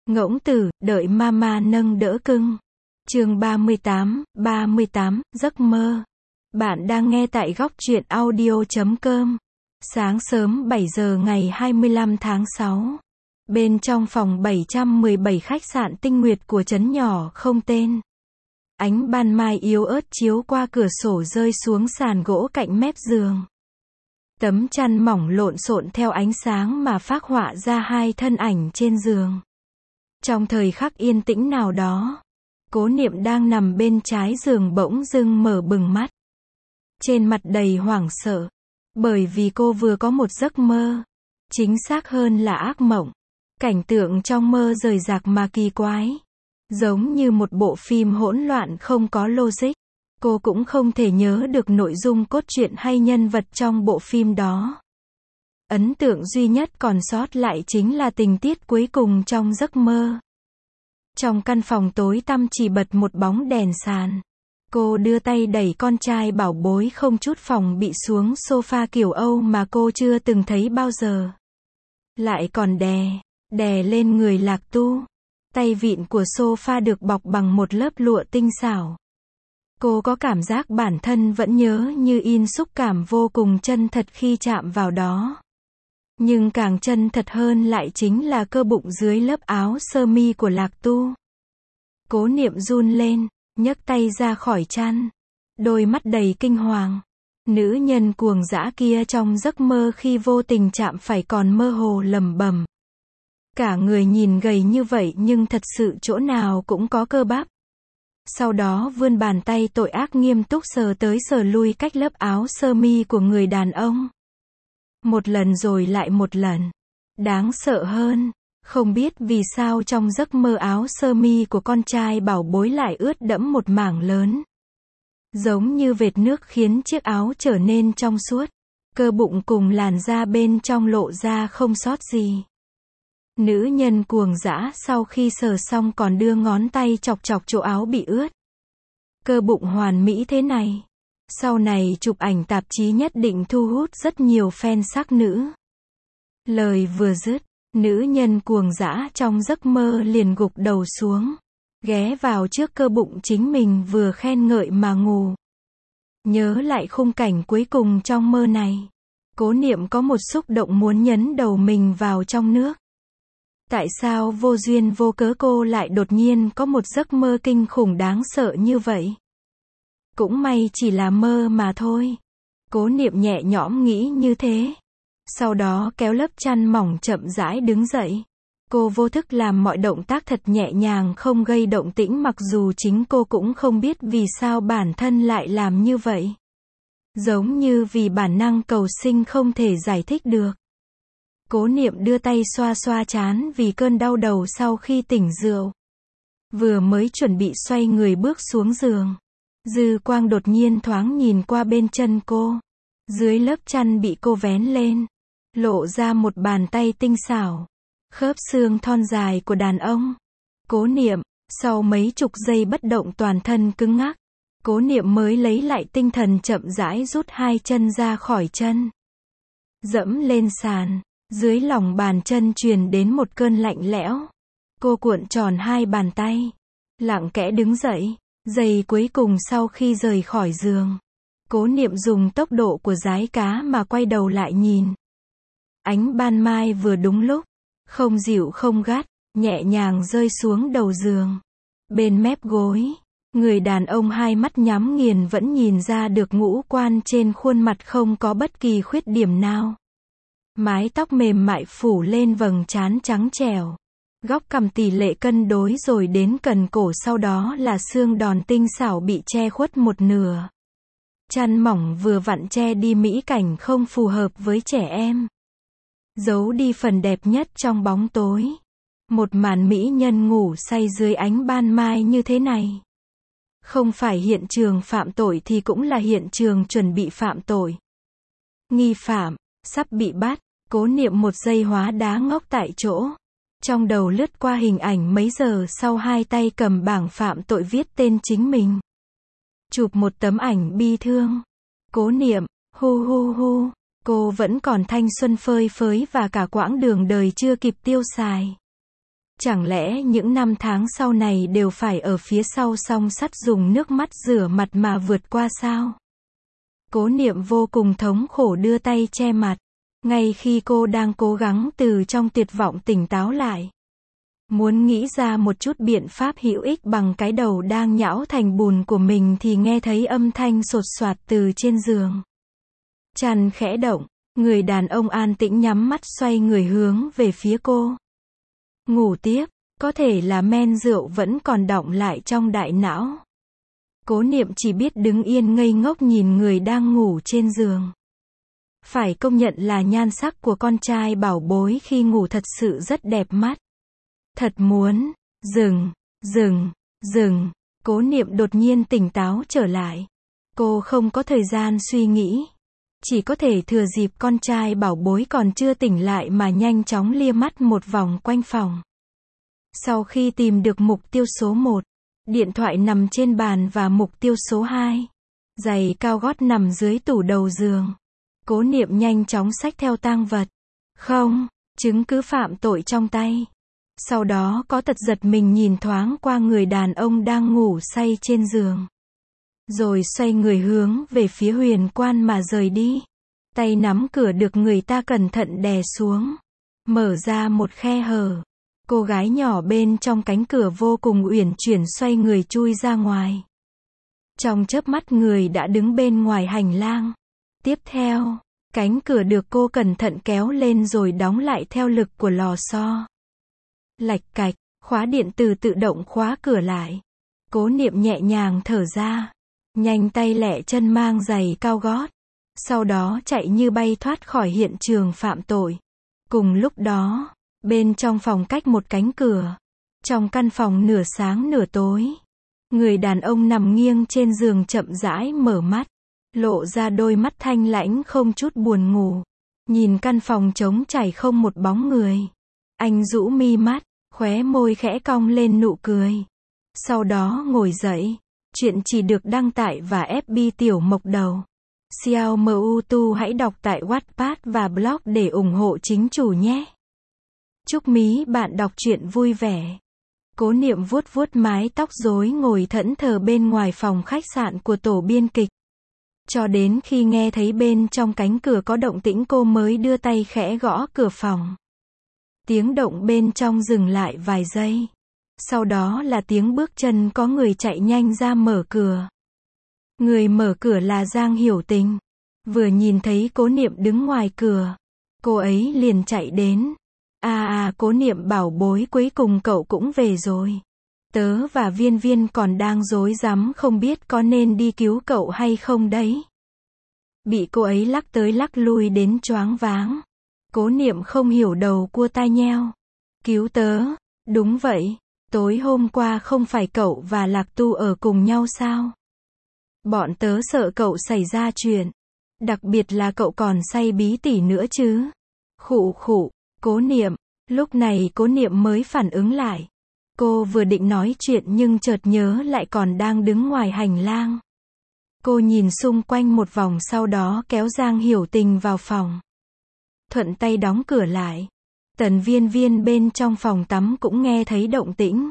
Ngỗng tử, đợi mama nâng đỡ cưng. Chương 38, giấc mơ. Bạn đang nghe tại góc truyện audio.com. Sáng sớm 7 giờ ngày 25 tháng 6. Bên trong phòng 717 khách sạn Tinh Nguyệt của trấn nhỏ không tên. Ánh ban mai yếu ớt chiếu qua cửa sổ rơi xuống sàn gỗ cạnh mép giường. Tấm chăn mỏng lộn xộn theo ánh sáng mà phác họa ra hai thân ảnh trên giường. Trong thời khắc yên tĩnh nào đó, Cố Niệm đang nằm bên trái giường bỗng dưng mở bừng mắt. Trên mặt đầy hoảng sợ, bởi vì cô vừa có một giấc mơ, chính xác hơn là ác mộng. Cảnh tượng trong mơ rời rạc mà kỳ quái, giống như một bộ phim hỗn loạn không có logic. Cô cũng không thể nhớ được nội dung cốt truyện hay nhân vật trong bộ phim đó. Ấn tượng duy nhất còn sót lại chính là tình tiết cuối cùng trong giấc mơ. Trong căn phòng tối tăm chỉ bật một bóng đèn sàn. Cô đưa tay đẩy con trai bảo bối không chút phòng bị xuống sofa kiểu Âu mà cô chưa từng thấy bao giờ. Lại còn đè lên người Lạc Tu. Tay vịn của sofa được bọc bằng một lớp lụa tinh xảo. Cô có cảm giác bản thân vẫn nhớ như in, xúc cảm vô cùng chân thật khi chạm vào đó. Nhưng càng chân thật hơn lại chính là cơ bụng dưới lớp áo sơ mi của Lạc Tu. Cố Niệm run lên, nhấc tay ra khỏi chăn. Đôi mắt đầy kinh hoàng. Nữ nhân cuồng dã kia trong giấc mơ khi vô tình chạm phải còn mơ hồ lẩm bẩm. Cả người nhìn gầy như vậy nhưng thật sự chỗ nào cũng có cơ bắp. Sau đó vươn bàn tay tội ác nghiêm túc sờ tới sờ lui cách lớp áo sơ mi của người đàn ông. Một lần rồi lại một lần. Đáng sợ hơn, không biết vì sao trong giấc mơ áo sơ mi của con trai bảo bối lại ướt đẫm một mảng lớn. Giống như vệt nước khiến chiếc áo trở nên trong suốt. Cơ bụng cùng làn da bên trong lộ ra không sót gì. Nữ nhân cuồng dã sau khi sờ xong còn đưa ngón tay chọc chọc chỗ áo bị ướt. Cơ bụng hoàn mỹ thế này. Sau này chụp ảnh tạp chí nhất định thu hút rất nhiều fan sắc nữ. Lời vừa dứt, nữ nhân cuồng dã trong giấc mơ liền gục đầu xuống, ghé vào trước cơ bụng chính mình vừa khen ngợi mà ngủ. Nhớ lại khung cảnh cuối cùng trong mơ này, Cố Niệm có một xúc động muốn nhấn đầu mình vào trong nước. Tại sao vô duyên vô cớ cô lại đột nhiên có một giấc mơ kinh khủng đáng sợ như vậy? Cũng may chỉ là mơ mà thôi. Cố Niệm nhẹ nhõm nghĩ như thế. Sau đó kéo lớp chăn mỏng chậm rãi đứng dậy. Cô vô thức làm mọi động tác thật nhẹ nhàng không gây động tĩnh mặc dù chính cô cũng không biết vì sao bản thân lại làm như vậy. Giống như vì bản năng cầu sinh không thể giải thích được. Cố Niệm đưa tay xoa xoa trán vì cơn đau đầu sau khi tỉnh rượu. Vừa mới chuẩn bị xoay người bước xuống giường. Dư quang đột nhiên thoáng nhìn qua bên chân cô. Dưới lớp chăn bị cô vén lên. Lộ ra một bàn tay tinh xảo. Khớp xương thon dài của đàn ông. Cố Niệm, sau mấy chục giây bất động toàn thân cứng ngắc. Cố Niệm mới lấy lại tinh thần chậm rãi rút hai chân ra khỏi chân. Dẫm lên sàn. Dưới lòng bàn chân truyền đến một cơn lạnh lẽo. Cô cuộn tròn hai bàn tay. Lặng kẽ đứng dậy. Giây cuối cùng sau khi rời khỏi giường. Cố Niệm dùng tốc độ của dái cá mà quay đầu lại nhìn. Ánh ban mai vừa đúng lúc. Không dịu không gắt. Nhẹ nhàng rơi xuống đầu giường. Bên mép gối. Người đàn ông hai mắt nhắm nghiền vẫn nhìn ra được ngũ quan trên khuôn mặt không có bất kỳ khuyết điểm nào. Mái tóc mềm mại phủ lên vầng trán trắng trẻo. Góc cằm tỷ lệ cân đối rồi đến cần cổ, sau đó là xương đòn tinh xảo bị che khuất một nửa. Chăn mỏng vừa vặn che đi mỹ cảnh không phù hợp với trẻ em. Giấu đi phần đẹp nhất trong bóng tối. Một màn mỹ nhân ngủ say dưới ánh ban mai như thế này. Không phải hiện trường phạm tội thì cũng là hiện trường chuẩn bị phạm tội. Nghi phạm sắp bị bắt. Cố Niệm một giây hóa đá ngốc tại chỗ. Trong đầu lướt qua hình ảnh mấy giờ sau hai tay cầm bảng phạm tội viết tên chính mình. Chụp một tấm ảnh bi thương. Cố Niệm, hu hu hu, cô vẫn còn thanh xuân phơi phới và cả quãng đường đời chưa kịp tiêu xài. Chẳng lẽ những năm tháng sau này đều phải ở phía sau song sắt dùng nước mắt rửa mặt mà vượt qua sao? Cố Niệm vô cùng thống khổ đưa tay che mặt. Ngay khi cô đang cố gắng từ trong tuyệt vọng tỉnh táo lại. Muốn nghĩ ra một chút biện pháp hữu ích bằng cái đầu đang nhão thành bùn của mình thì nghe thấy âm thanh sột soạt từ trên giường. Chăn khẽ động, người đàn ông an tĩnh nhắm mắt xoay người hướng về phía cô. Ngủ tiếp, có thể là men rượu vẫn còn đọng lại trong đại não. Cố Niệm chỉ biết đứng yên ngây ngốc nhìn người đang ngủ trên giường. Phải công nhận là nhan sắc của con trai bảo bối khi ngủ thật sự rất đẹp mắt. Thật muốn, dừng. Cố Niệm đột nhiên tỉnh táo trở lại. Cô không có thời gian suy nghĩ. Chỉ có thể thừa dịp con trai bảo bối còn chưa tỉnh lại mà nhanh chóng lia mắt một vòng quanh phòng. Sau khi tìm được mục tiêu số 1, điện thoại nằm trên bàn và mục tiêu số 2, giày cao gót nằm dưới tủ đầu giường. Cố Niệm nhanh chóng xách theo tang vật. Không, chứng cứ phạm tội trong tay. Sau đó có tật giật mình nhìn thoáng qua người đàn ông đang ngủ say trên giường. Rồi xoay người hướng về phía Huyền Quan mà rời đi. Tay nắm cửa được người ta cẩn thận đè xuống. Mở ra một khe hở. Cô gái nhỏ bên trong cánh cửa vô cùng uyển chuyển xoay người chui ra ngoài. Trong chớp mắt người đã đứng bên ngoài hành lang. Tiếp theo, cánh cửa được cô cẩn thận kéo lên rồi đóng lại theo lực của lò xo. Lạch cạch, khóa điện tử tự động khóa cửa lại. Cố Niệm nhẹ nhàng thở ra. Nhanh tay lẹ chân mang giày cao gót. Sau đó chạy như bay thoát khỏi hiện trường phạm tội. Cùng lúc đó, bên trong phòng cách một cánh cửa. Trong căn phòng nửa sáng nửa tối. Người đàn ông nằm nghiêng trên giường chậm rãi mở mắt. Lộ ra đôi mắt thanh lãnh không chút buồn ngủ. Nhìn căn phòng trống trải không một bóng người. Anh rũ mi mắt, khóe môi khẽ cong lên nụ cười. Sau đó ngồi dậy. Chuyện chỉ được đăng tải và FB Tiểu Mộc Đầu. Xiao Mu Tu hãy đọc tại Wattpad và blog để ủng hộ chính chủ nhé. Chúc mí bạn đọc truyện vui vẻ. Cố Niệm vuốt vuốt mái tóc rối ngồi thẫn thờ bên ngoài phòng khách sạn của tổ biên kịch. Cho đến khi nghe thấy bên trong cánh cửa có động tĩnh cô mới đưa tay khẽ gõ cửa phòng. Tiếng động bên trong dừng lại vài giây. Sau đó là tiếng bước chân có người chạy nhanh ra mở cửa. Người mở cửa là Giang Hiểu Tình. Vừa nhìn thấy Cố Niệm đứng ngoài cửa, cô ấy liền chạy đến. Cố Niệm bảo bối, cuối cùng cậu cũng về rồi. Tớ và Viên Viên còn đang rối rắm không biết có nên đi cứu cậu hay không đấy. Bị cô ấy lắc tới lắc lui đến choáng váng. Cố Niệm không hiểu đầu cua tai nheo. Cứu tớ? Đúng vậy. Tối hôm qua không phải cậu và Lạc Tu ở cùng nhau sao? Bọn tớ sợ cậu xảy ra chuyện. Đặc biệt là cậu còn say bí tỉ nữa chứ. Khụ khụ, Cố Niệm. Lúc này Cố Niệm mới phản ứng lại. Cô vừa định nói chuyện nhưng chợt nhớ lại còn đang đứng ngoài hành lang. Cô nhìn xung quanh một vòng sau đó kéo Giang Hiểu Tình vào phòng. Thuận tay đóng cửa lại. Tần Viên Viên bên trong phòng tắm cũng nghe thấy động tĩnh.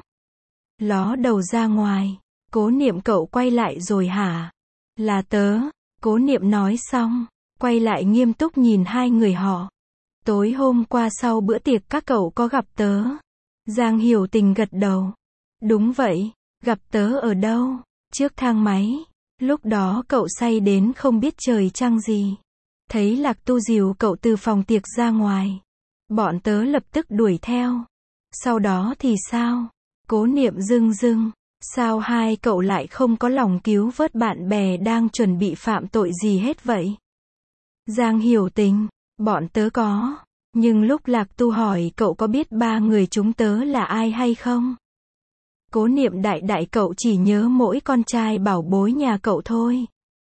Ló đầu ra ngoài. Cố Niệm, cậu quay lại rồi hả? Là tớ. Cố Niệm nói xong, quay lại nghiêm túc nhìn hai người họ. Tối hôm qua sau bữa tiệc các cậu có gặp tớ? Giang Hiểu Tình gật đầu. Đúng vậy. Gặp tớ ở đâu? Trước thang máy. Lúc đó cậu say đến không biết trời trăng gì. Thấy Lạc Tu dìu cậu từ phòng tiệc ra ngoài. Bọn tớ lập tức đuổi theo. Sau đó thì sao? Cố Niệm rưng rưng. Sao hai cậu lại không có lòng cứu vớt bạn bè đang chuẩn bị phạm tội gì hết vậy? Giang Hiểu Tình. Bọn tớ có. Nhưng lúc Lạc Tu hỏi cậu có biết ba người chúng tớ là ai hay không? Cố Niệm đại cậu chỉ nhớ mỗi con trai bảo bối nhà cậu thôi.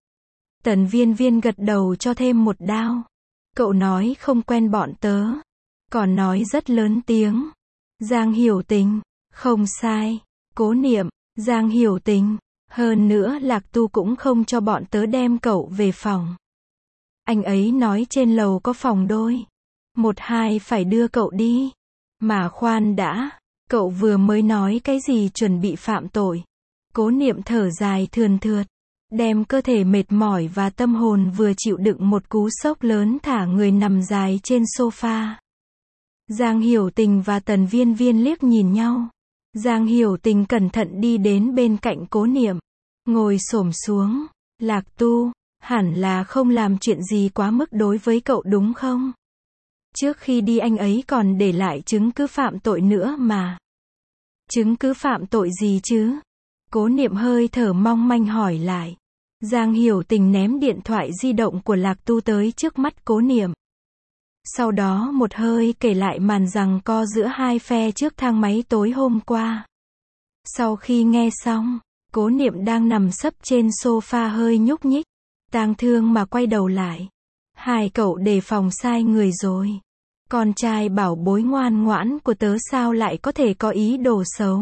Tần Viên Viên gật đầu cho thêm một đao. Cậu nói không quen bọn tớ. Còn nói rất lớn tiếng. Giang Hiểu Tình. Không sai. Cố Niệm. Giang Hiểu Tình. Hơn nữa Lạc Tu cũng không cho bọn tớ đem cậu về phòng. Anh ấy nói trên lầu có phòng đôi. 1-2 phải đưa cậu đi. Mà khoan đã. Cậu vừa mới nói cái gì chuẩn bị phạm tội. Cố Niệm thở dài thườn thượt, đem cơ thể mệt mỏi và tâm hồn vừa chịu đựng một cú sốc lớn thả người nằm dài trên sofa. Giang Hiểu Tình và Tần Viên Viên liếc nhìn nhau. Giang Hiểu Tình cẩn thận đi đến bên cạnh Cố Niệm, ngồi xổm xuống. Lạc Tu, hẳn là không làm chuyện gì quá mức đối với cậu đúng không? Trước khi đi anh ấy còn để lại chứng cứ phạm tội nữa mà. Chứng cứ phạm tội gì chứ? Cố Niệm hơi thở mong manh hỏi lại. Giang Hiểu Tình ném điện thoại di động của Lạc Tu tới trước mắt Cố Niệm. Sau đó một hơi kể lại màn giằng co giữa hai phe trước thang máy tối hôm qua. Sau khi nghe xong, Cố Niệm đang nằm sấp trên sofa hơi nhúc nhích, tang thương mà quay đầu lại. Hai cậu đề phòng sai người rồi. Con trai bảo bối ngoan ngoãn của tớ sao lại có thể có ý đồ xấu.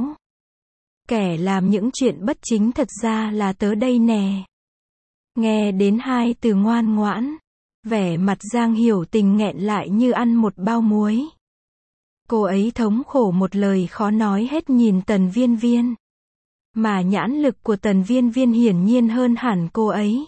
Kẻ làm những chuyện bất chính thật ra là tớ đây nè. Nghe đến hai từ ngoan ngoãn, vẻ mặt Giang Hiểu Tình nghẹn lại như ăn một bao muối. Cô ấy thống khổ một lời khó nói hết nhìn Tần Viên Viên. Mà nhãn lực của Tần Viên Viên hiển nhiên hơn hẳn cô ấy.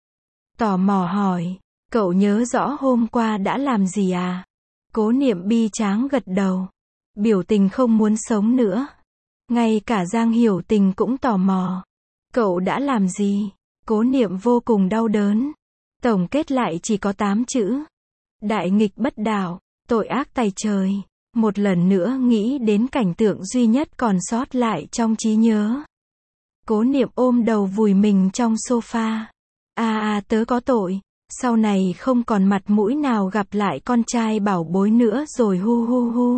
Tò mò hỏi, cậu nhớ rõ hôm qua đã làm gì à? Cố Niệm bi tráng gật đầu. Biểu tình không muốn sống nữa. Ngay cả Giang Hiểu Tình cũng tò mò. Cậu đã làm gì? Cố Niệm vô cùng đau đớn. Tổng kết lại chỉ có 8 chữ. Đại nghịch bất đạo, tội ác tày trời. Một lần nữa nghĩ đến cảnh tượng duy nhất còn sót lại trong trí nhớ. Cố Niệm ôm đầu vùi mình trong sofa. Tớ có tội. Sau này không còn mặt mũi nào gặp lại con trai bảo bối nữa rồi hu hu hu.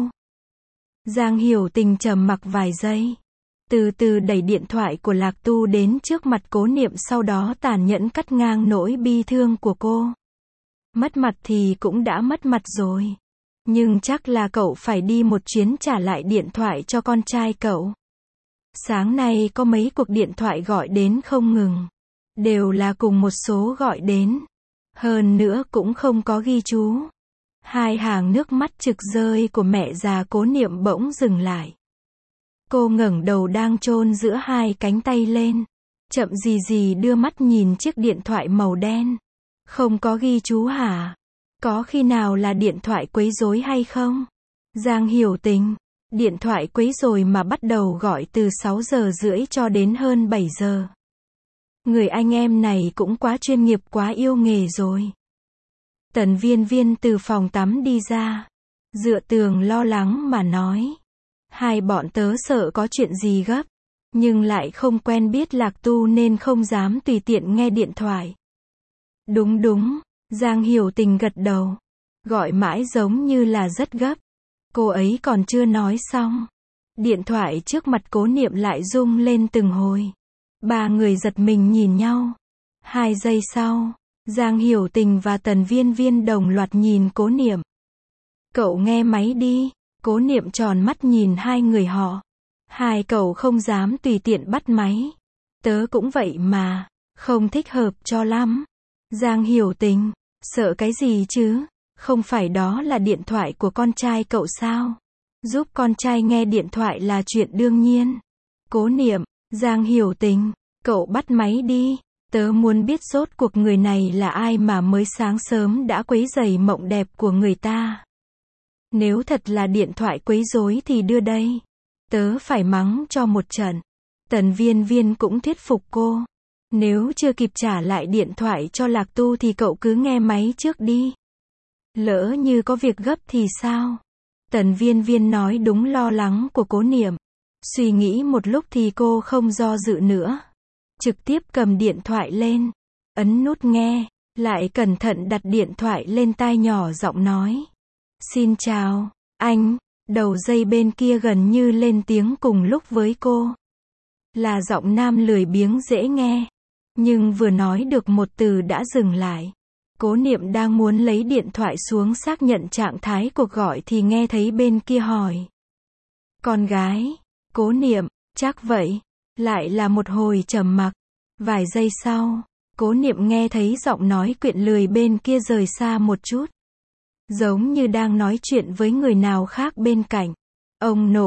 Giang Hiểu Tình trầm mặc vài giây. Từ từ đẩy điện thoại của Lạc Tu đến trước mặt Cố Niệm, sau đó tàn nhẫn cắt ngang nỗi bi thương của cô. Mất mặt thì cũng đã mất mặt rồi. Nhưng chắc là cậu phải đi một chuyến trả lại điện thoại cho con trai cậu. Sáng nay có mấy cuộc điện thoại gọi đến không ngừng. Đều là cùng một số gọi đến. Hơn nữa cũng không có ghi chú. Hai hàng nước mắt trực rơi của mẹ già Cố Niệm bỗng dừng lại. Cô ngẩng đầu đang chôn giữa hai cánh tay lên. Chậm gì gì đưa mắt nhìn chiếc điện thoại màu đen. Không có ghi chú hả? Có khi nào là điện thoại quấy rối hay không? Giang Hiểu Tình, điện thoại quấy rồi mà bắt đầu gọi từ 6 giờ rưỡi cho đến hơn 7 giờ. Người anh em này cũng quá chuyên nghiệp, quá yêu nghề rồi. Tần Viên Viên từ phòng tắm đi ra. Dựa tường lo lắng mà nói. Hai bọn tớ sợ có chuyện gì gấp. Nhưng lại không quen biết Lạc Tu nên không dám tùy tiện nghe điện thoại. Đúng, Giang Hiểu Tình gật đầu. Gọi mãi giống như là rất gấp. Cô ấy còn chưa nói xong. Điện thoại trước mặt Cố Niệm lại rung lên từng hồi. Ba người giật mình nhìn nhau. 2 giây sau, Giang Hiểu Tình và Tần Viên Viên đồng loạt nhìn Cố Niệm. Cậu nghe máy đi. Cố Niệm tròn mắt nhìn hai người họ. Hai cậu không dám tùy tiện bắt máy. Tớ cũng vậy mà, không thích hợp cho lắm. Giang Hiểu Tình, sợ cái gì chứ? Không phải đó là điện thoại của con trai cậu sao? Giúp con trai nghe điện thoại là chuyện đương nhiên. Cố Niệm, Giang Hiểu Tình, cậu bắt máy đi. Tớ muốn biết rốt cuộc người này là ai mà mới sáng sớm đã quấy rầy mộng đẹp của người ta. Nếu thật là điện thoại quấy rối thì đưa đây. Tớ phải mắng cho một trận. Tần Viên Viên cũng thuyết phục cô. Nếu chưa kịp trả lại điện thoại cho Lạc Tu thì cậu cứ nghe máy trước đi. Lỡ như có việc gấp thì sao? Tần Viên Viên nói đúng lo lắng của Cố Niệm. Suy nghĩ một lúc thì cô không do dự nữa. Trực tiếp cầm điện thoại lên. Ấn nút nghe. Lại cẩn thận đặt điện thoại lên tai nhỏ giọng nói. Xin chào, anh. Đầu dây bên kia gần như lên tiếng cùng lúc với cô. Là giọng nam lười biếng dễ nghe. Nhưng vừa nói được một từ đã dừng lại. Cố Niệm đang muốn lấy điện thoại xuống xác nhận trạng thái cuộc gọi thì nghe thấy bên kia hỏi. Con gái. Cố Niệm, chắc vậy. Lại là một hồi trầm mặc. Vài giây sau, Cố Niệm nghe thấy giọng nói quyện lười bên kia rời xa một chút. Giống như đang nói chuyện với người nào khác bên cạnh. Ông nội,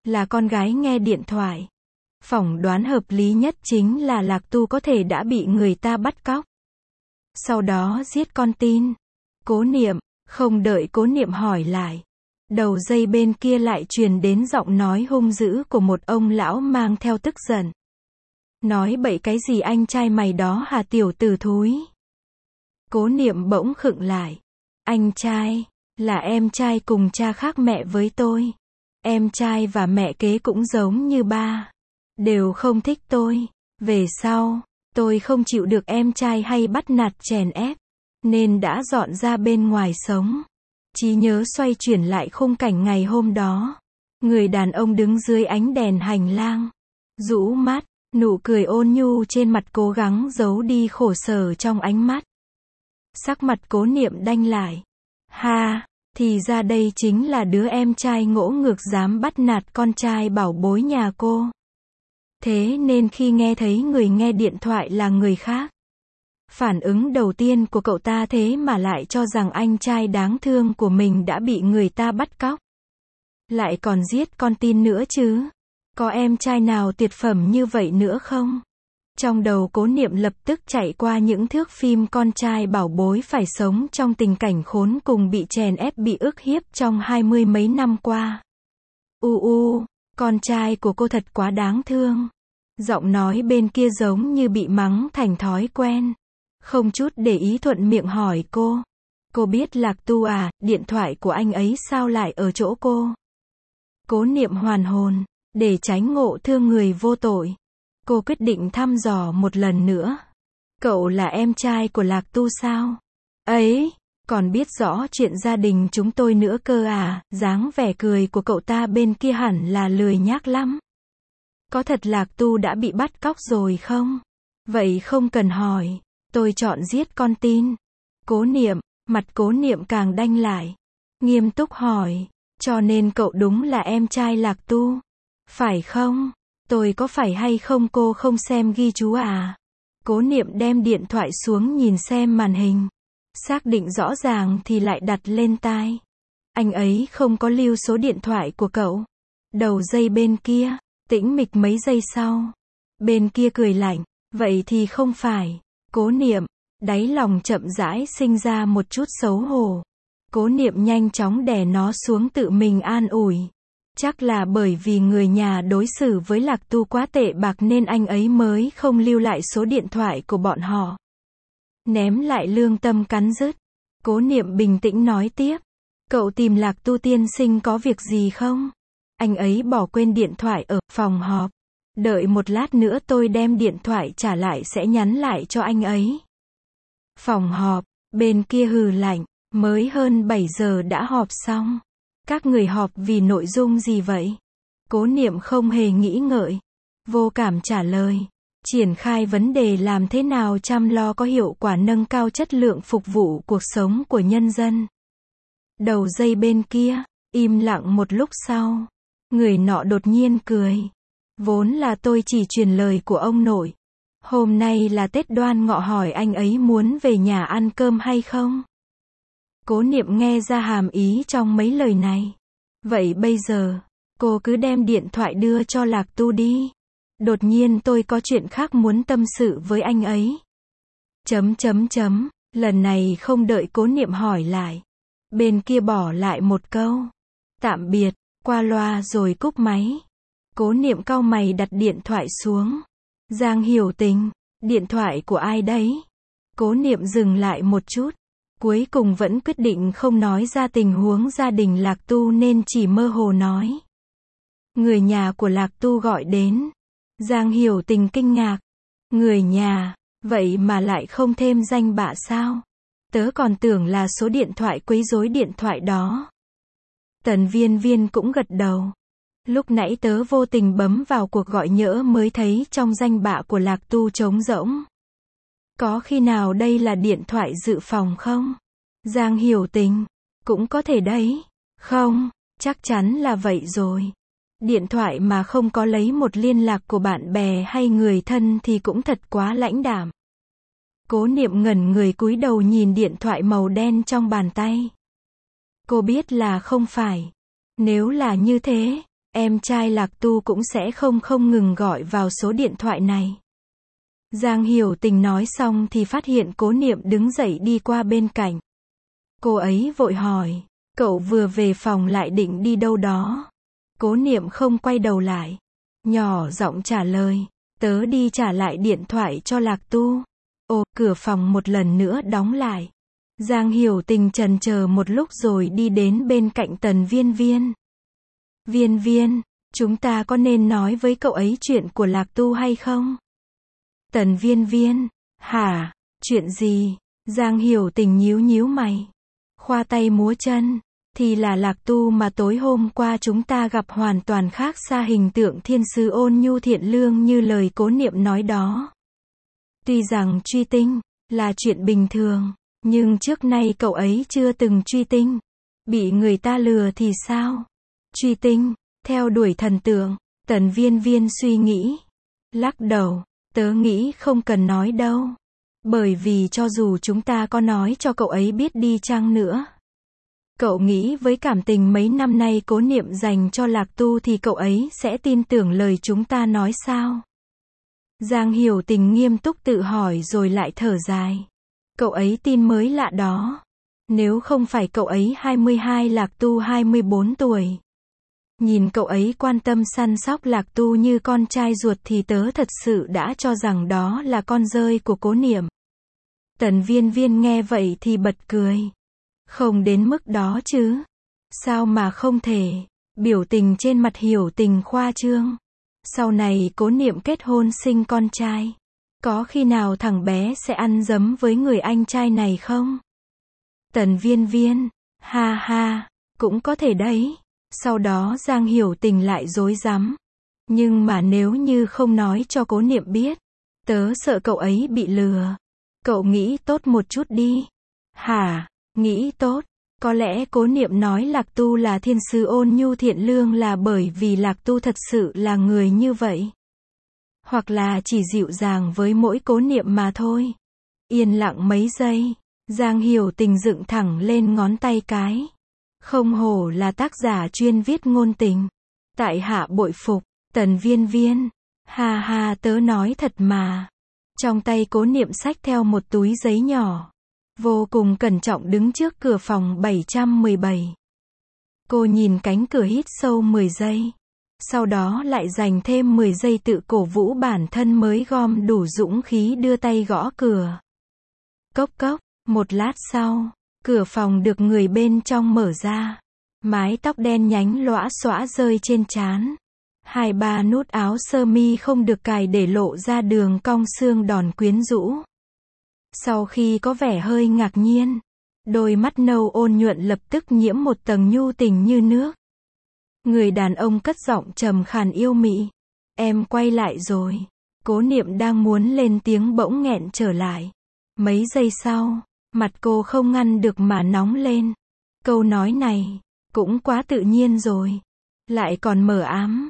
là con gái nghe điện thoại. Phỏng đoán hợp lý nhất chính là Lạc Tu có thể đã bị người ta bắt cóc. Sau đó giết con tin. Cố Niệm, không đợi Cố Niệm hỏi lại. Đầu dây bên kia lại truyền đến giọng nói hung dữ của một ông lão mang theo tức giận. Nói bậy cái gì anh trai mày đó hả tiểu tử thúi? Cố Niệm bỗng khựng lại. Anh trai, là em trai cùng cha khác mẹ với tôi. Em trai và mẹ kế cũng giống như ba. Đều không thích tôi. Về sau, tôi không chịu được em trai hay bắt nạt chèn ép. Nên đã dọn ra bên ngoài sống. Trí nhớ xoay chuyển lại khung cảnh ngày hôm đó. Người đàn ông đứng dưới ánh đèn hành lang. Rũ mắt, nụ cười ôn nhu trên mặt cố gắng giấu đi khổ sở trong ánh mắt. Sắc mặt Cố Niệm đanh lại. Ha, thì ra đây chính là đứa em trai ngỗ ngược dám bắt nạt con trai bảo bối nhà cô. Thế nên khi nghe thấy người nghe điện thoại là người khác, phản ứng đầu tiên của cậu ta thế mà lại cho rằng anh trai đáng thương của mình đã bị người ta bắt cóc. Lại còn giết con tin nữa chứ. Có em trai nào tuyệt phẩm như vậy nữa không? Trong đầu Cố Niệm lập tức chạy qua những thước phim con trai bảo bối phải sống trong tình cảnh khốn cùng bị chèn ép bị ức hiếp trong 20 mấy năm qua. Con trai của cô thật quá đáng thương. Giọng nói bên kia giống như bị mắng thành thói quen. Không chút để ý thuận miệng hỏi cô. Cô biết Lạc Tu à, điện thoại của anh ấy sao lại ở chỗ cô? Cố Niệm hoàn hồn. Để tránh ngộ thương người vô tội, cô quyết định thăm dò một lần nữa. Cậu là em trai của Lạc Tu sao? Ấy, còn biết rõ chuyện gia đình chúng tôi nữa cơ à? Dáng vẻ cười của cậu ta bên kia hẳn là lười nhác lắm. Có thật Lạc Tu đã bị bắt cóc rồi không? Vậy không cần hỏi, tôi chọn giết con tin. Cố Niệm, mặt Cố Niệm càng đanh lại. Nghiêm túc hỏi, cho nên cậu đúng là em trai Lạc Tu, phải không? Tôi có phải hay không cô không xem ghi chú à? Cố Niệm đem điện thoại xuống nhìn xem màn hình. Xác định rõ ràng thì lại đặt lên tai. Anh ấy không có lưu số điện thoại của cậu. Đầu dây bên kia, tĩnh mịch mấy giây sau. Bên kia cười lạnh, vậy thì không phải. Cố Niệm, đáy lòng chậm rãi sinh ra một chút xấu hổ. Cố Niệm nhanh chóng đè nó xuống tự mình an ủi. Chắc là bởi vì người nhà đối xử với Lạc Tu quá tệ bạc nên anh ấy mới không lưu lại số điện thoại của bọn họ. Ném lại lương tâm cắn rứt. Cố Niệm bình tĩnh nói tiếp. Cậu tìm Lạc Tu tiên sinh có việc gì không? Anh ấy bỏ quên điện thoại ở phòng họp. Đợi một lát nữa tôi đem điện thoại trả lại sẽ nhắn lại cho anh ấy. Phòng họp, bên kia hừ lạnh, mới hơn 7 giờ đã họp xong. Các người họp vì nội dung gì vậy? Cố Niệm không hề nghĩ ngợi. Vô cảm trả lời. Triển khai vấn đề làm thế nào chăm lo có hiệu quả nâng cao chất lượng phục vụ cuộc sống của nhân dân. Đầu dây bên kia, im lặng một lúc sau. Người nọ đột nhiên cười. Vốn là tôi chỉ truyền lời của ông nội. Hôm nay là Tết Đoan Ngọ hỏi anh ấy muốn về nhà ăn cơm hay không? Cố Niệm nghe ra hàm ý trong mấy lời này. Vậy bây giờ, cô cứ đem điện thoại đưa cho Lạc Tu đi. Đột nhiên tôi có chuyện khác muốn tâm sự với anh ấy. Lần này không đợi Cố Niệm hỏi lại. Bên kia bỏ lại một câu. Tạm biệt, qua loa rồi cúp máy. Cố Niệm cau mày đặt điện thoại xuống. Giang Hiểu Tình, điện thoại của ai đấy? Cố Niệm dừng lại một chút. Cuối cùng vẫn quyết định không nói ra tình huống gia đình Lạc Tu nên chỉ mơ hồ nói. Người nhà của Lạc Tu gọi đến. Giang Hiểu Tình kinh ngạc. Người nhà, vậy mà lại không thêm danh bạ sao? Tớ còn tưởng là số điện thoại quấy rối điện thoại đó. Tần Viên Viên cũng gật đầu. Lúc nãy tớ vô tình bấm vào cuộc gọi nhỡ mới thấy trong danh bạ của Lạc Tu trống rỗng. Có khi nào đây là điện thoại dự phòng không? Giang Hiểu Tình, cũng có thể đấy. Không, chắc chắn là vậy rồi. Điện thoại mà không có lấy một liên lạc của bạn bè hay người thân thì cũng thật quá lãnh đạm. Cố Niệm ngẩn người cúi đầu nhìn điện thoại màu đen trong bàn tay. Cô biết là không phải. Nếu là như thế, em trai Lạc Tu cũng sẽ không ngừng gọi vào số điện thoại này. Giang Hiểu Tình nói xong thì phát hiện Cố Niệm đứng dậy đi qua bên cạnh. Cô ấy vội hỏi, cậu vừa về phòng lại định đi đâu đó? Cố Niệm không quay đầu lại, nhỏ giọng trả lời, tớ đi trả lại điện thoại cho Lạc Tu. Ồ, cửa phòng một lần nữa đóng lại. Giang Hiểu Tình chần chờ một lúc rồi đi đến bên cạnh Tần Viên Viên. Viên Viên, chúng ta có nên nói với cậu ấy chuyện của Lạc Tu hay không? Tần Viên Viên, hả, chuyện gì? Giang Hiểu Tình nhíu mày, khoa tay múa chân, thì là Lạc Tu mà tối hôm qua chúng ta gặp hoàn toàn khác xa hình tượng thiên sứ ôn nhu thiện lương như lời Cố Niệm nói đó. Tuy rằng truy tinh là chuyện bình thường, nhưng trước nay cậu ấy chưa từng truy tinh. Bị người ta lừa thì sao? Truy tinh, theo đuổi thần tượng. Tần Viên Viên suy nghĩ, lắc đầu, tớ nghĩ không cần nói đâu. Bởi vì cho dù chúng ta có nói cho cậu ấy biết đi chăng nữa, cậu nghĩ với cảm tình mấy năm nay Cố Niệm dành cho Lạc Tu thì cậu ấy sẽ tin tưởng lời chúng ta nói sao? Giang Hiểu Tình nghiêm túc tự hỏi rồi lại thở dài. Cậu ấy tin mới lạ đó. Nếu không phải cậu ấy 22 Lạc Tu 24 tuổi. Nhìn cậu ấy quan tâm săn sóc Lạc Tu như con trai ruột thì tớ thật sự đã cho rằng đó là con rơi của Cố Niệm. Tần Viên Viên nghe vậy thì bật cười. Không đến mức đó chứ. Sao mà không thể. Biểu tình trên mặt Hiểu Tình khoa trương. Sau này Cố Niệm kết hôn sinh con trai. Có khi nào thằng bé sẽ ăn dấm với người anh trai này không? Tần Viên Viên, ha ha, cũng có thể đấy. Sau đó Giang Hiểu Tình lại rối rắm. Nhưng mà nếu như không nói cho Cố Niệm biết, tớ sợ cậu ấy bị lừa. Cậu nghĩ tốt một chút đi. Hả, nghĩ tốt? Có lẽ Cố Niệm nói Lạc Tu là thiên sứ ôn nhu thiện lương là bởi vì Lạc Tu thật sự là người như vậy. Hoặc là chỉ dịu dàng với mỗi Cố Niệm mà thôi. Yên lặng mấy giây, Giang Hiểu Tình dựng thẳng lên ngón tay cái. Không hổ là tác giả chuyên viết ngôn tình. Tại hạ bội phục. Tần Viên Viên, ha ha, tớ nói thật mà. Trong tay Cố Niệm xách theo một túi giấy nhỏ. Vô cùng cẩn trọng đứng trước cửa phòng 717. Cô nhìn cánh cửa hít sâu 10 giây. Sau đó lại dành thêm 10 giây tự cổ vũ bản thân mới gom đủ dũng khí đưa tay gõ cửa. Cốc cốc, một lát sau, cửa phòng được người bên trong mở ra. Mái tóc đen nhánh lõa xõa rơi trên trán. 2-3 nút áo sơ mi không được cài để lộ ra đường cong xương đòn quyến rũ. Sau khi có vẻ hơi ngạc nhiên, đôi mắt nâu ôn nhuận lập tức nhiễm một tầng nhu tình như nước. Người đàn ông cất giọng trầm khàn yêu mị. Em quay lại rồi. Cố Niệm đang muốn lên tiếng bỗng nghẹn trở lại. Mấy giây sau, mặt cô không ngăn được mà nóng lên. Câu nói này, cũng quá tự nhiên rồi. Lại còn mờ ám,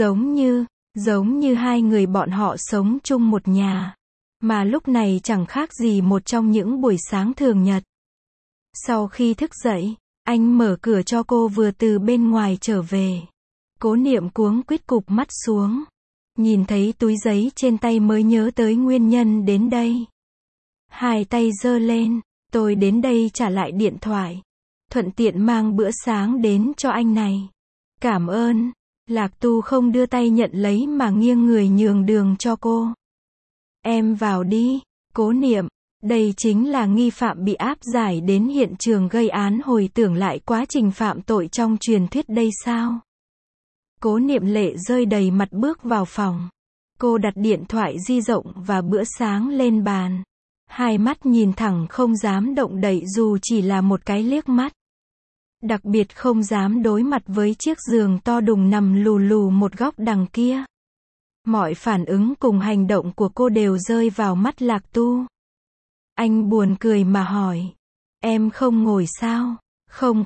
giống như hai người bọn họ sống chung một nhà. Mà lúc này chẳng khác gì một trong những buổi sáng thường nhật. Sau khi thức dậy, anh mở cửa cho cô vừa từ bên ngoài trở về. Cố Niệm cuống quýt cụp mắt xuống. Nhìn thấy túi giấy trên tay mới nhớ tới nguyên nhân đến đây. Hai tay giơ lên, tôi đến đây trả lại điện thoại. Thuận tiện mang bữa sáng đến cho anh này. Cảm ơn. Lạc Tu không đưa tay nhận lấy mà nghiêng người nhường đường cho cô. Em vào đi. Cố Niệm, đây chính là nghi phạm bị áp giải đến hiện trường gây án hồi tưởng lại quá trình phạm tội trong truyền thuyết đây sao? Cố Niệm lệ rơi đầy mặt bước vào phòng. Cô đặt điện thoại di động và bữa sáng lên bàn. Hai mắt nhìn thẳng không dám động đậy dù chỉ là một cái liếc mắt. Đặc biệt không dám đối mặt với chiếc giường to đùng nằm lù lù một góc đằng kia. Mọi phản ứng cùng hành động của cô đều rơi vào mắt Lạc Tu. Anh buồn cười mà hỏi. Em không ngồi sao? Không,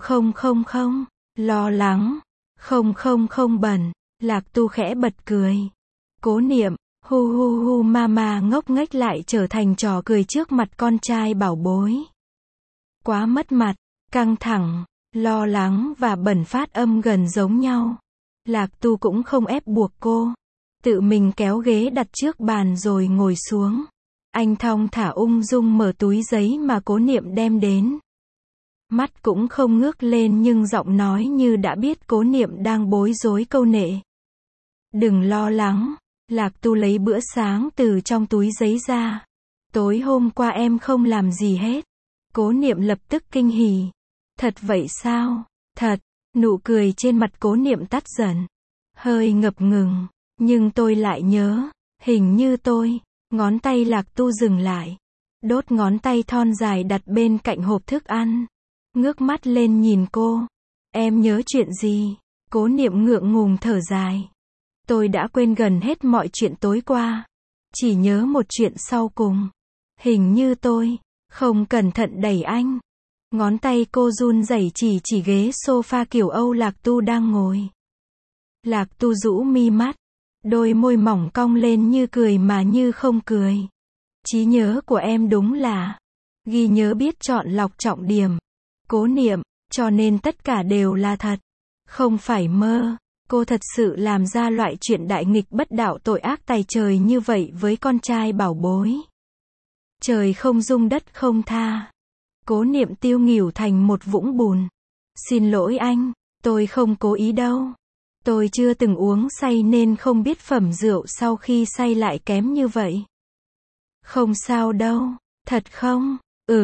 lo lắng. Không bẩn. Lạc Tu khẽ bật cười. Cố Niệm, hu mama ngốc nghếch lại trở thành trò cười trước mặt con trai bảo bối. Quá mất mặt, căng thẳng, lo lắng và bẩn phát âm gần giống nhau. Lạc Tu cũng không ép buộc cô. Tự mình kéo ghế đặt trước bàn rồi ngồi xuống. Anh thong thả ung dung mở túi giấy mà Cố Niệm đem đến. Mắt cũng không ngước lên nhưng giọng nói như đã biết Cố Niệm đang bối rối câu nệ. Đừng lo lắng. Lạc Tu lấy bữa sáng từ trong túi giấy ra. Tối hôm qua em không làm gì hết. Cố Niệm lập tức kinh hỉ. Thật vậy sao? Thật. Nụ cười trên mặt Cố Niệm tắt dần. Hơi ngập ngừng. Nhưng tôi lại nhớ. Hình như tôi. Ngón tay Lạc Tu dừng lại. Đốt ngón tay thon dài đặt bên cạnh hộp thức ăn. Ngước mắt lên nhìn cô. Em nhớ chuyện gì? Cố Niệm ngượng ngùng thở dài. Tôi đã quên gần hết mọi chuyện tối qua. Chỉ nhớ một chuyện sau cùng. Hình như tôi không cẩn thận đẩy anh. Ngón tay cô run rẩy chỉ ghế sofa kiểu Âu Lạc Tu đang ngồi. Lạc Tu rũ mi mắt. Đôi môi mỏng cong lên như cười mà như không cười. Trí nhớ của em đúng là ghi nhớ biết chọn lọc trọng điểm. Cố Niệm, cho nên tất cả đều là thật. Không phải mơ. Cô thật sự làm ra loại chuyện đại nghịch bất đạo tội ác tày trời như vậy với con trai bảo bối. Trời không dung đất không tha. Cố Niệm tiêu nghỉu thành một vũng bùn. Xin lỗi anh, tôi không cố ý đâu. Tôi chưa từng uống say nên không biết phẩm rượu sau khi say lại kém như vậy. Không sao đâu, thật không?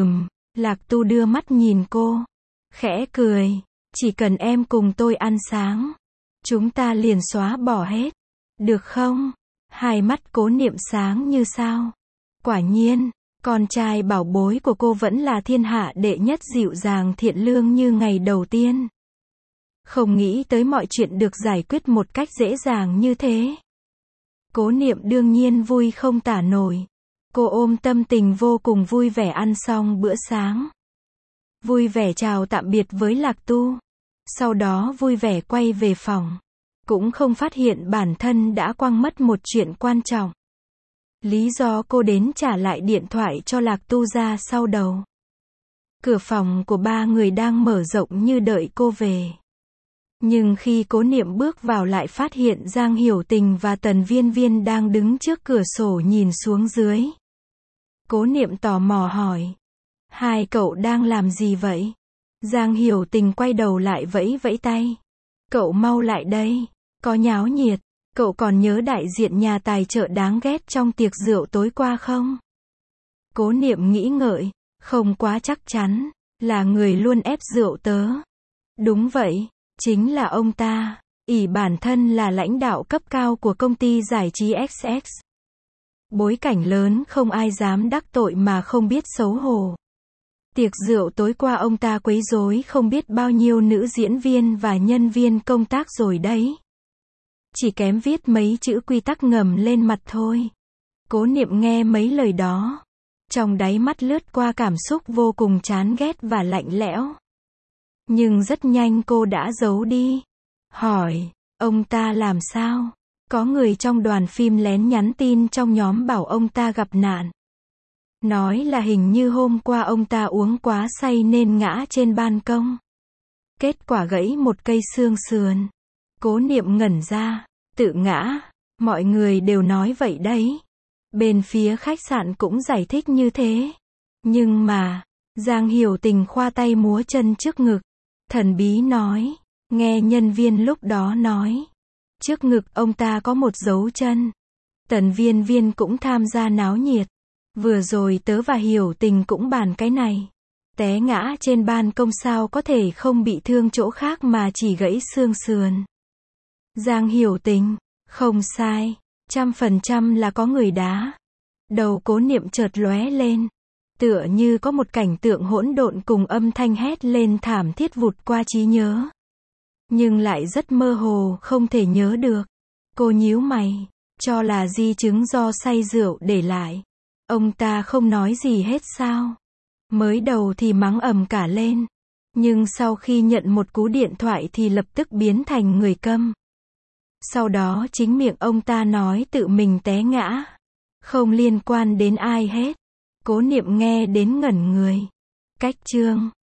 Lạc Tu đưa mắt nhìn cô. Khẽ cười, chỉ cần em cùng tôi ăn sáng. Chúng ta liền xóa bỏ hết. Được không? Hai mắt Cố Niệm sáng như sao. Quả nhiên, con trai bảo bối của cô vẫn là thiên hạ đệ nhất dịu dàng thiện lương như ngày đầu tiên. Không nghĩ tới mọi chuyện được giải quyết một cách dễ dàng như thế. Cố Niệm đương nhiên vui không tả nổi. Cô ôm tâm tình vô cùng vui vẻ ăn xong bữa sáng. Vui vẻ chào tạm biệt với Lạc Tu. Sau đó vui vẻ quay về phòng. Cũng không phát hiện bản thân đã quăng mất một chuyện quan trọng. Lý do cô đến trả lại điện thoại cho Lạc Tu ra sau đầu. Cửa phòng của ba người đang mở rộng như đợi cô về. Nhưng khi Cố Niệm bước vào lại phát hiện Giang Hiểu Tình và Tần Viên Viên đang đứng trước cửa sổ nhìn xuống dưới. Cố Niệm tò mò hỏi. Hai cậu đang làm gì vậy? Giang Hiểu Tình quay đầu lại vẫy vẫy tay. Cậu mau lại đây. Có nháo nhiệt. Cậu còn nhớ đại diện nhà tài trợ đáng ghét trong tiệc rượu tối qua không? Cố Niệm nghĩ ngợi. Không quá chắc chắn. Là người luôn ép rượu tớ. Đúng vậy. Chính là ông ta. Ỷ bản thân là lãnh đạo cấp cao của công ty giải trí XX. Bối cảnh lớn không ai dám đắc tội mà không biết xấu hổ. Tiệc rượu tối qua ông ta quấy rối không biết bao nhiêu nữ diễn viên và nhân viên công tác rồi đấy. Chỉ kém viết mấy chữ quy tắc ngầm lên mặt thôi. Cố Niệm nghe mấy lời đó. Trong đáy mắt lướt qua cảm xúc vô cùng chán ghét và lạnh lẽo. Nhưng rất nhanh cô đã giấu đi. Hỏi, ông ta làm sao? Có người trong đoàn phim lén nhắn tin trong nhóm bảo ông ta gặp nạn. Nói là hình như hôm qua ông ta uống quá say nên ngã trên ban công. Kết quả gãy một cây xương sườn. Cố Niệm ngẩn ra. Tự ngã. Mọi người đều nói vậy đấy. Bên phía khách sạn cũng giải thích như thế. Nhưng mà, Giang Hiểu Tình khoa tay múa chân trước ngực. Thần bí nói. Nghe nhân viên lúc đó nói. Trước ngực ông ta có một dấu chân. Tần Viên Viên cũng tham gia náo nhiệt. Vừa rồi tớ và Hiểu Tình cũng bàn cái này. Té ngã trên ban công sao có thể không bị thương chỗ khác mà chỉ gãy xương sườn. Giang Hiểu Tình, không sai, 100% là có người đá. Đầu Cố Niệm chợt lóe lên. Tựa như có một cảnh tượng hỗn độn cùng âm thanh hét lên thảm thiết vụt qua trí nhớ. Nhưng lại rất mơ hồ, không thể nhớ được. Cô nhíu mày, cho là di chứng do say rượu để lại. Ông ta không nói gì hết sao? Mới đầu thì mắng ầm cả lên. Nhưng sau khi nhận một cú điện thoại thì lập tức biến thành người câm. Sau đó chính miệng ông ta nói tự mình té ngã. Không liên quan đến ai hết. Cố Niệm nghe đến ngẩn người. Cách chương